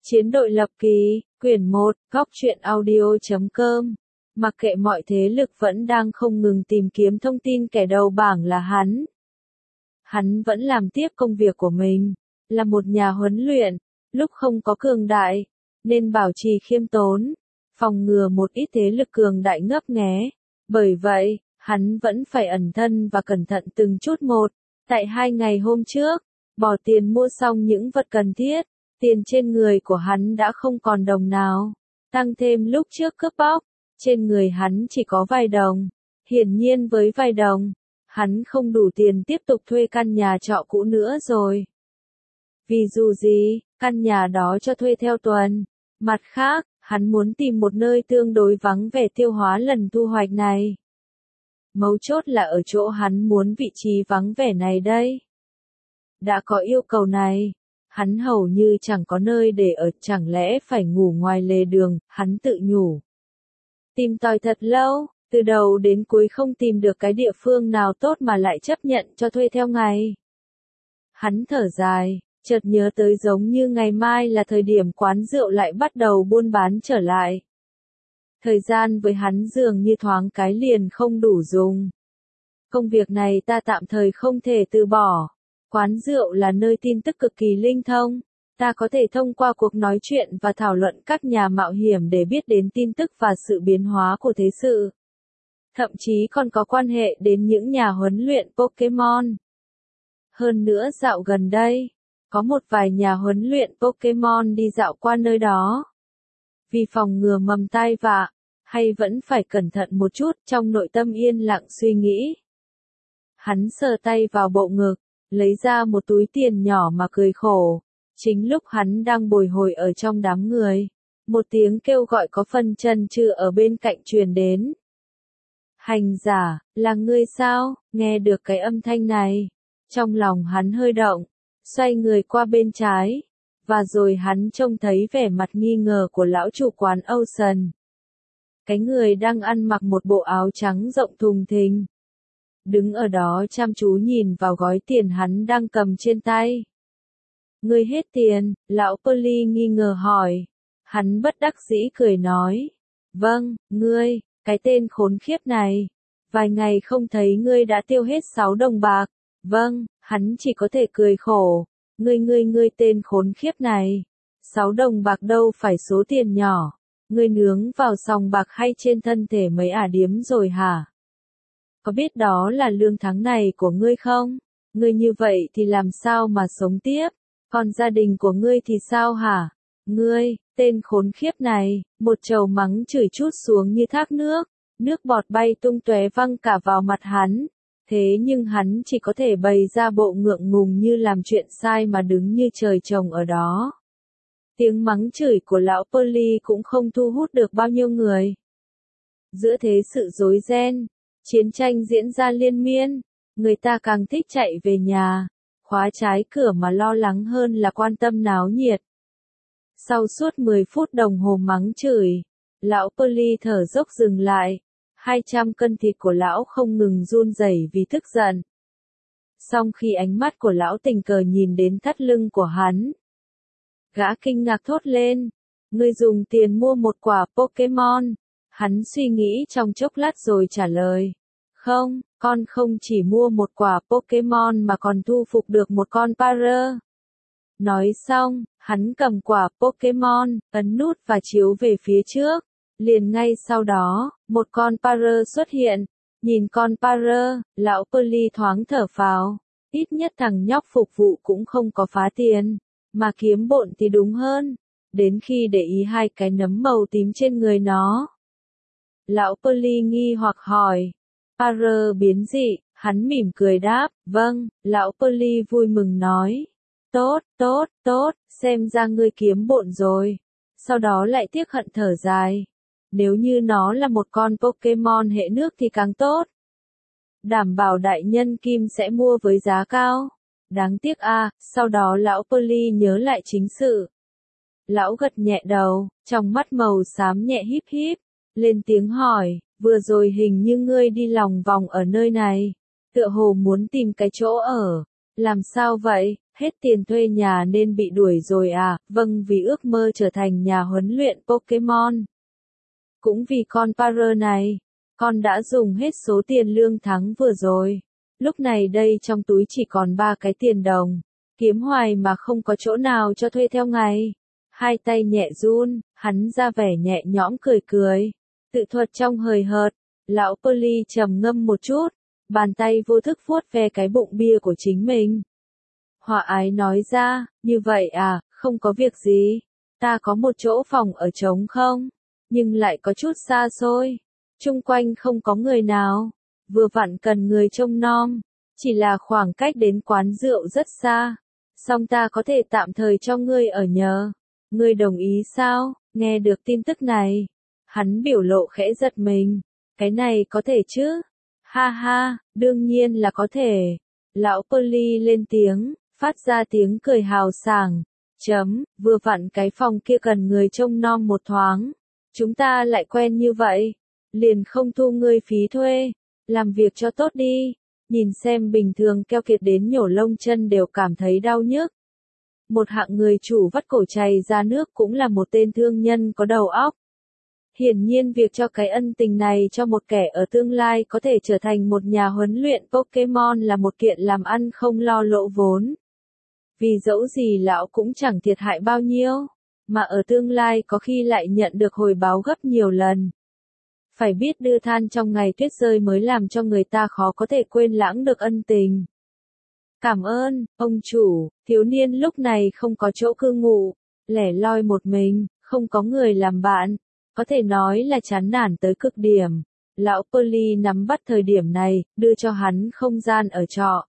Chiến đội lập ký, quyển 1, góc truyện audio.com. Mặc kệ mọi thế lực vẫn đang không ngừng tìm kiếm thông tin kẻ đầu bảng là hắn. Hắn vẫn làm tiếp công việc của mình, là một nhà huấn luyện, lúc không có cường đại, nên bảo trì khiêm tốn, phòng ngừa một ít thế lực cường đại ngấp nghé. Bởi vậy, hắn vẫn phải ẩn thân và cẩn thận từng chút một. Tại 2 ngày hôm trước, bỏ tiền mua xong những vật cần thiết, tiền trên người của hắn đã không còn đồng nào. Tăng thêm lúc trước cướp bóc, trên người hắn chỉ có vài đồng. Hiển nhiên với vài đồng, hắn không đủ tiền tiếp tục thuê căn nhà trọ cũ nữa rồi. Vì dù gì, căn nhà đó cho thuê theo tuần. Mặt khác, hắn muốn tìm một nơi tương đối vắng vẻ tiêu hóa lần thu hoạch này. Mấu chốt là ở chỗ hắn muốn vị trí vắng vẻ này đây. Đã có yêu cầu này, hắn hầu như chẳng có nơi để ở, chẳng lẽ phải ngủ ngoài lề đường, hắn tự nhủ. Tìm tòi thật lâu, từ đầu đến cuối không tìm được cái địa phương nào tốt mà lại chấp nhận cho thuê theo ngày. Hắn thở dài, chợt nhớ tới giống như ngày mai là thời điểm quán rượu lại bắt đầu buôn bán trở lại. Thời gian với hắn dường như thoáng cái liền không đủ dùng. Công việc này ta tạm thời không thể từ bỏ. Quán rượu là nơi tin tức cực kỳ linh thông. Ta có thể thông qua cuộc nói chuyện và thảo luận các nhà mạo hiểm để biết đến tin tức và sự biến hóa của thế sự. Thậm chí còn có quan hệ đến những nhà huấn luyện Pokémon. Hơn nữa dạo gần đây, có một vài nhà huấn luyện Pokémon đi dạo qua nơi đó. Vì phòng ngừa mầm tai vạ, hay vẫn phải cẩn thận một chút, trong nội tâm yên lặng suy nghĩ. Hắn sờ tay vào bộ ngực, lấy ra một túi tiền nhỏ mà cười khổ. Chính lúc hắn đang bồi hồi ở trong đám người, một tiếng kêu gọi có phần chần chừ ở bên cạnh truyền đến. Hành giả, là ngươi sao? Nghe được cái âm thanh này, trong lòng hắn hơi động, xoay người qua bên trái, và rồi hắn trông thấy vẻ mặt nghi ngờ của lão chủ quán Ocean. Cái người đang ăn mặc một bộ áo trắng rộng thùng thình, đứng ở đó chăm chú nhìn vào gói tiền hắn đang cầm trên tay. Ngươi hết tiền, lão Pearly nghi ngờ hỏi. Hắn bất đắc dĩ cười nói. Vâng, ngươi, cái tên khốn khiếp này. Vài ngày không thấy ngươi đã tiêu hết 6 đồng bạc. Vâng, hắn chỉ có thể cười khổ. Ngươi tên khốn khiếp này. 6 đồng bạc đâu phải số tiền nhỏ. Ngươi nướng vào sòng bạc hay trên thân thể mấy ả điếm rồi hả? Có biết đó là lương tháng này của ngươi không? Ngươi như vậy thì làm sao mà sống tiếp? Còn gia đình của ngươi thì sao hả? Ngươi, tên khốn khiếp này, một trầu mắng chửi trút xuống như thác nước bọt bay tung tóe văng cả vào mặt hắn. Thế nhưng hắn chỉ có thể bày ra bộ ngượng ngùng như làm chuyện sai mà đứng như trời trồng ở đó. Tiếng mắng chửi của lão Pearly cũng không thu hút được bao nhiêu người. Giữa thế sự rối ren, chiến tranh diễn ra liên miên, người ta càng thích chạy về nhà, khóa trái cửa mà lo lắng hơn là quan tâm náo nhiệt. Sau suốt 10 phút đồng hồ mắng chửi, lão Pearly thở dốc dừng lại, 200 cân thịt của lão không ngừng run rẩy vì tức giận. Song khi ánh mắt của lão tình cờ nhìn đến thắt lưng của hắn, gã kinh ngạc thốt lên, ngươi dùng tiền mua một quả Pokémon. Hắn suy nghĩ trong chốc lát rồi trả lời, không, con không chỉ mua một quả Pokémon mà còn thu phục được một con Parrot. Nói xong, hắn cầm quả Pokémon, ấn nút và chiếu về phía trước. Liền ngay sau đó, một con Parrot xuất hiện. Nhìn con Parrot, lão Pearly thoáng thở phào. Ít nhất thằng nhóc phục vụ cũng không có phá tiền, mà kiếm bộn thì đúng hơn. Đến khi để ý 2 cái nấm màu tím trên người nó, lão Pearly nghi hoặc hỏi. Parrot biến dị, hắn mỉm cười đáp, vâng, lão Pearly vui mừng nói. Tốt, xem ra ngươi kiếm bộn rồi. Sau đó lại tiếc hận thở dài. Nếu như nó là một con Pokémon hệ nước thì càng tốt. Đảm bảo đại nhân Kim sẽ mua với giá cao. Đáng tiếc sau đó lão Pearly nhớ lại chính sự. Lão gật nhẹ đầu, trong mắt màu xám nhẹ híp híp, lên tiếng hỏi, vừa rồi hình như ngươi đi lòng vòng ở nơi này, tựa hồ muốn tìm cái chỗ ở, làm sao vậy? Hết tiền thuê nhà nên bị đuổi rồi à? Vâng, vì ước mơ trở thành nhà huấn luyện Pokemon. Cũng vì con Parrot này, con đã dùng hết số tiền lương tháng vừa rồi. Lúc này đây trong túi chỉ còn 3 cái tiền đồng. Kiếm hoài mà không có chỗ nào cho thuê theo ngày. Hai tay nhẹ run, hắn ra vẻ nhẹ nhõm cười cười. Tự thuật trong hời hợt, lão Polly trầm ngâm một chút, bàn tay vô thức vuốt ve cái bụng bia của chính mình. Hòa ái nói ra, như vậy à, không có việc gì. Ta có một chỗ phòng ở trống không? Nhưng lại có chút xa xôi. Chung quanh không có người nào. Vừa vặn cần người trông nom. Chỉ là khoảng cách đến quán rượu rất xa. Song ta có thể tạm thời cho ngươi ở nhờ. Ngươi đồng ý sao? Nghe được tin tức này. Hắn biểu lộ khẽ giật mình. Cái này có thể chứ? Ha ha, đương nhiên là có thể. Lão Polly lên tiếng, phát ra tiếng cười hào sảng. Vừa vặn cái phòng kia cần người trông nom một thoáng. Chúng ta lại quen như vậy. Liền không thu ngươi phí thuê. Làm việc cho tốt đi. Nhìn xem bình thường keo kiệt đến nhổ lông chân đều cảm thấy đau nhức. Một hạng người chủ vắt cổ chày ra nước cũng là một tên thương nhân có đầu óc. Hiển nhiên việc cho cái ân tình này cho một kẻ ở tương lai có thể trở thành một nhà huấn luyện Pokemon là một kiện làm ăn không lo lỗ vốn. Vì dẫu gì lão cũng chẳng thiệt hại bao nhiêu, mà ở tương lai có khi lại nhận được hồi báo gấp nhiều lần. Phải biết đưa than trong ngày tuyết rơi mới làm cho người ta khó có thể quên lãng được ân tình. Cảm ơn, ông chủ. Thiếu niên lúc này không có chỗ cư ngụ, lẻ loi một mình, không có người làm bạn, có thể nói là chán nản tới cực điểm. Lão Polly nắm bắt thời điểm này, đưa cho hắn không gian ở trọ.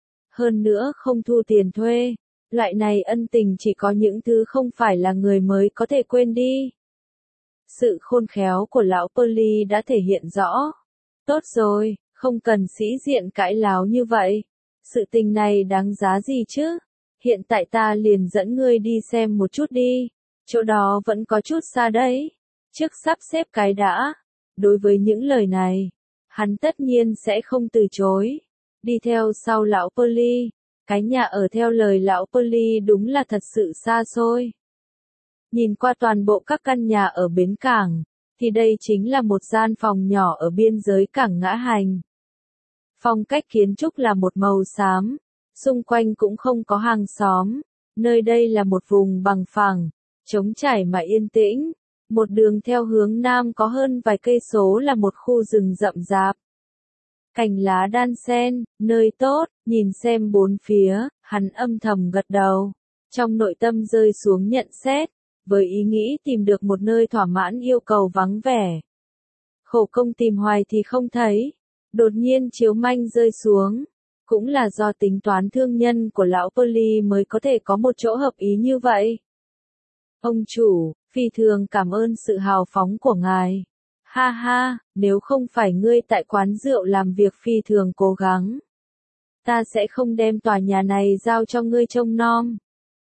Hơn nữa không thu tiền thuê. Loại này ân tình chỉ có những thứ không phải là người mới có thể quên đi. Sự khôn khéo của lão Polly đã thể hiện rõ. Tốt rồi, không cần sĩ diện cãi láo như vậy. Sự tình này đáng giá gì chứ? Hiện tại ta liền dẫn ngươi đi xem một chút đi. Chỗ đó vẫn có chút xa đấy. Trước sắp xếp cái đã. Đối với những lời này, hắn tất nhiên sẽ không từ chối. Đi theo sau lão Polly. Cái nhà ở theo lời lão Polly đúng là thật sự xa xôi. Nhìn qua toàn bộ các căn nhà ở bến cảng, thì đây chính là một gian phòng nhỏ ở biên giới cảng Ngã Hành. Phong cách kiến trúc là một màu xám, xung quanh cũng không có hàng xóm, nơi đây là một vùng bằng phẳng, trống trải mà yên tĩnh. Một đường theo hướng nam có hơn vài cây số là một khu rừng rậm rạp. Cành lá đan xen, nơi tốt, nhìn xem bốn phía, hắn âm thầm gật đầu. Trong nội tâm rơi xuống nhận xét, với ý nghĩ tìm được một nơi thỏa mãn yêu cầu vắng vẻ. Khổ công tìm hoài thì không thấy. Đột nhiên chiếu manh rơi xuống. Cũng là do tính toán thương nhân của lão Polly mới có thể có một chỗ hợp ý như vậy. Ông chủ, phi thường cảm ơn sự hào phóng của ngài. Ha ha, nếu không phải ngươi tại quán rượu làm việc phi thường cố gắng, ta sẽ không đem tòa nhà này giao cho ngươi trông nom.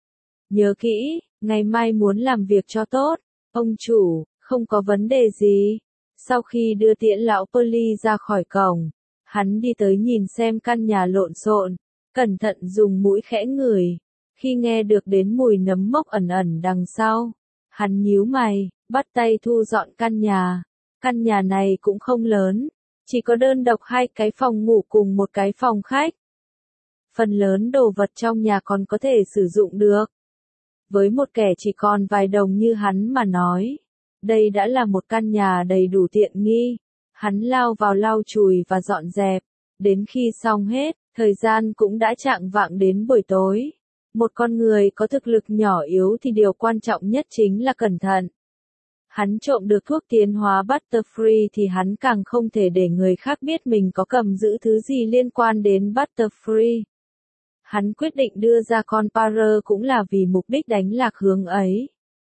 Nhớ kỹ, ngày mai muốn làm việc cho tốt. Ông chủ, không có vấn đề gì. Sau khi đưa tiễn lão Polly ra khỏi cổng, hắn đi tới nhìn xem căn nhà lộn xộn, cẩn thận dùng mũi khẽ ngửi. Khi nghe được đến mùi nấm mốc ẩn ẩn đằng sau, hắn nhíu mày, bắt tay thu dọn căn nhà. Căn nhà này cũng không lớn, chỉ có đơn độc 2 cái phòng ngủ cùng một cái phòng khách. Phần lớn đồ vật trong nhà còn có thể sử dụng được. Với một kẻ chỉ còn vài đồng như hắn mà nói, đây đã là một căn nhà đầy đủ tiện nghi. Hắn lao vào lau chùi và dọn dẹp. Đến khi xong hết, thời gian cũng đã chạng vạng đến buổi tối. Một con người có thực lực nhỏ yếu thì điều quan trọng nhất chính là cẩn thận. Hắn trộm được thuốc tiến hóa Butterfree thì hắn càng không thể để người khác biết mình có cầm giữ thứ gì liên quan đến Butterfree. Hắn quyết định đưa ra con Parrot cũng là vì mục đích đánh lạc hướng ấy.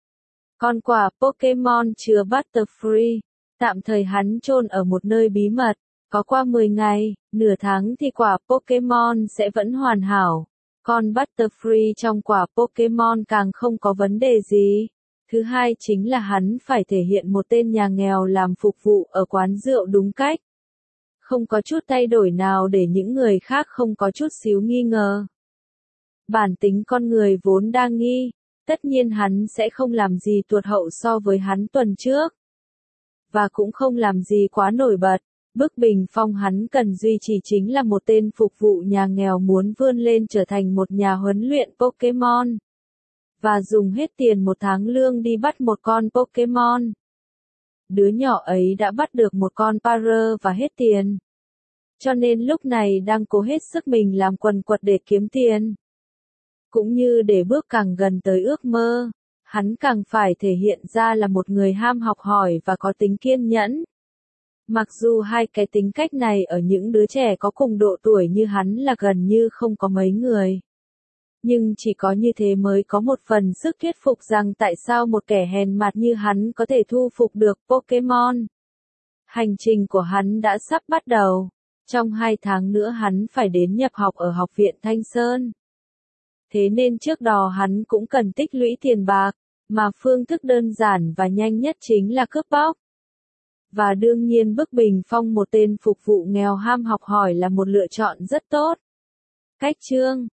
Con quả Pokemon chứa Butterfree, tạm thời hắn chôn ở một nơi bí mật, có qua 10 ngày, nửa tháng thì quả Pokemon sẽ vẫn hoàn hảo. Con Butterfree trong quả Pokemon càng không có vấn đề gì. Thứ hai chính là hắn phải thể hiện một tên nhà nghèo làm phục vụ ở quán rượu đúng cách. Không có chút thay đổi nào để những người khác không có chút xíu nghi ngờ. Bản tính con người vốn đa nghi, tất nhiên hắn sẽ không làm gì tuột hậu so với hắn tuần trước. Và cũng không làm gì quá nổi bật. Bức bình phong hắn cần duy trì chính là một tên phục vụ nhà nghèo muốn vươn lên trở thành một nhà huấn luyện Pokémon. Và dùng hết tiền một tháng lương đi bắt một con Pokémon. Đứa nhỏ ấy đã bắt được một con Parrot và hết tiền. Cho nên lúc này đang cố hết sức mình làm quần quật để kiếm tiền. Cũng như để bước càng gần tới ước mơ, hắn càng phải thể hiện ra là một người ham học hỏi và có tính kiên nhẫn. Mặc dù hai cái tính cách này ở những đứa trẻ có cùng độ tuổi như hắn là gần như không có mấy người. Nhưng chỉ có như thế mới có một phần sức thuyết phục rằng tại sao một kẻ hèn mặt như hắn có thể thu phục được Pokémon. Hành trình của hắn đã sắp bắt đầu. Trong 2 tháng nữa hắn phải đến nhập học ở Học viện Thanh Sơn. Thế nên trước đó hắn cũng cần tích lũy tiền bạc, mà phương thức đơn giản và nhanh nhất chính là cướp bóc. Và đương nhiên bức bình phong một tên phục vụ nghèo ham học hỏi là một lựa chọn rất tốt. Cách chương